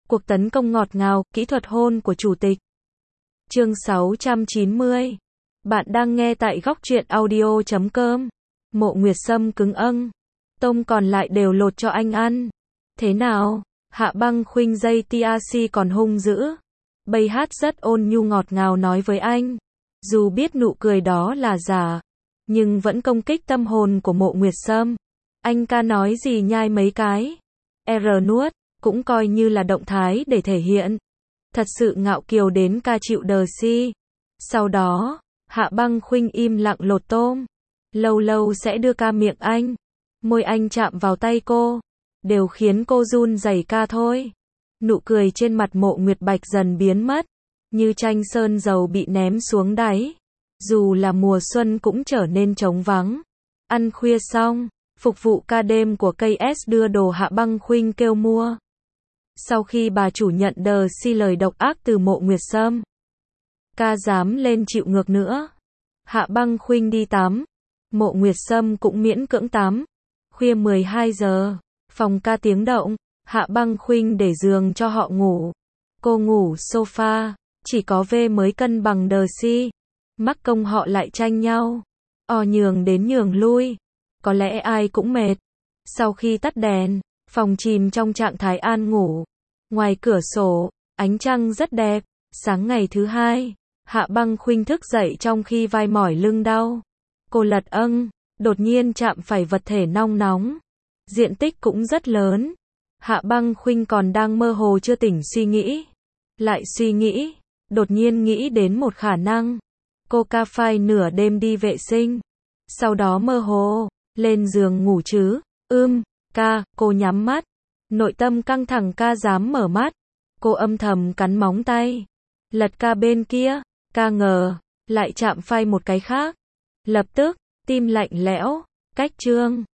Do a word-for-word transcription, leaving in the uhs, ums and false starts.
Cuộc tấn công ngọt ngào, kỹ thuật hôn của chủ tịch. Chương sáu trăm chín mươi. Bạn đang nghe tại góc truyện audio chấm com. Mộ Nguyệt Sâm cứng âng. Tôm còn lại đều lột cho anh ăn. Thế nào? Hạ Băng Khuynh dây tê rờ xê còn hung dữ. Bây hát rất ôn nhu ngọt ngào nói với anh. Dù biết nụ cười đó là giả, nhưng vẫn công kích tâm hồn của Mộ Nguyệt Sâm. Anh ca nói gì nhai mấy cái. R nuốt, cũng coi như là động thái để thể hiện. Thật sự ngạo kiều đến ca chịu đờ si. Sau đó, Hạ Băng Khuynh im lặng lột tôm. Lâu lâu sẽ đưa ca miệng anh. Môi anh chạm vào tay cô. Đều khiến cô run rẩy ca thôi. Nụ cười trên mặt Mộ Nguyệt Bạch dần biến mất. Như tranh sơn dầu bị ném xuống đáy. Dù là mùa xuân cũng trở nên trống vắng. Ăn khuya xong, phục vụ ca đêm của ca ét đưa đồ Hạ Băng Khuynh kêu mua. Sau khi bà chủ nhận đờ si lời độc ác từ Mộ Nguyệt Sâm, ca dám lên chịu ngược nữa. Hạ Băng Khuynh đi tắm. Mộ Nguyệt Sâm cũng miễn cưỡng tắm. Khuya mười hai giờ, phòng ca tiếng động. Hạ Băng Khuynh để giường cho họ ngủ. Cô ngủ sofa, chỉ có V mới cân bằng đờ si. Mắc công họ lại tranh nhau. O nhường đến nhường lui. Có lẽ ai cũng mệt. Sau khi tắt đèn, phòng chìm trong trạng thái an ngủ. Ngoài cửa sổ, ánh trăng rất đẹp. Sáng ngày thứ hai, Hạ Băng Khuynh thức dậy trong khi vai mỏi lưng đau. Cô lật âng, đột nhiên chạm phải vật thể nong nóng. Diện tích cũng rất lớn. Hạ Băng Khuynh còn đang mơ hồ chưa tỉnh suy nghĩ. Lại suy nghĩ, đột nhiên nghĩ đến một khả năng. Cô ca phai nửa đêm đi vệ sinh. Sau đó mơ hồ, lên giường ngủ chứ. Ưm, ca, cô nhắm mắt. Nội tâm căng thẳng ca dám mở mắt. Cô âm thầm cắn móng tay. Lật ca bên kia, ca ngờ, lại chạm phai một cái khác. Lập tức, tim lạnh lẽo, cách chương.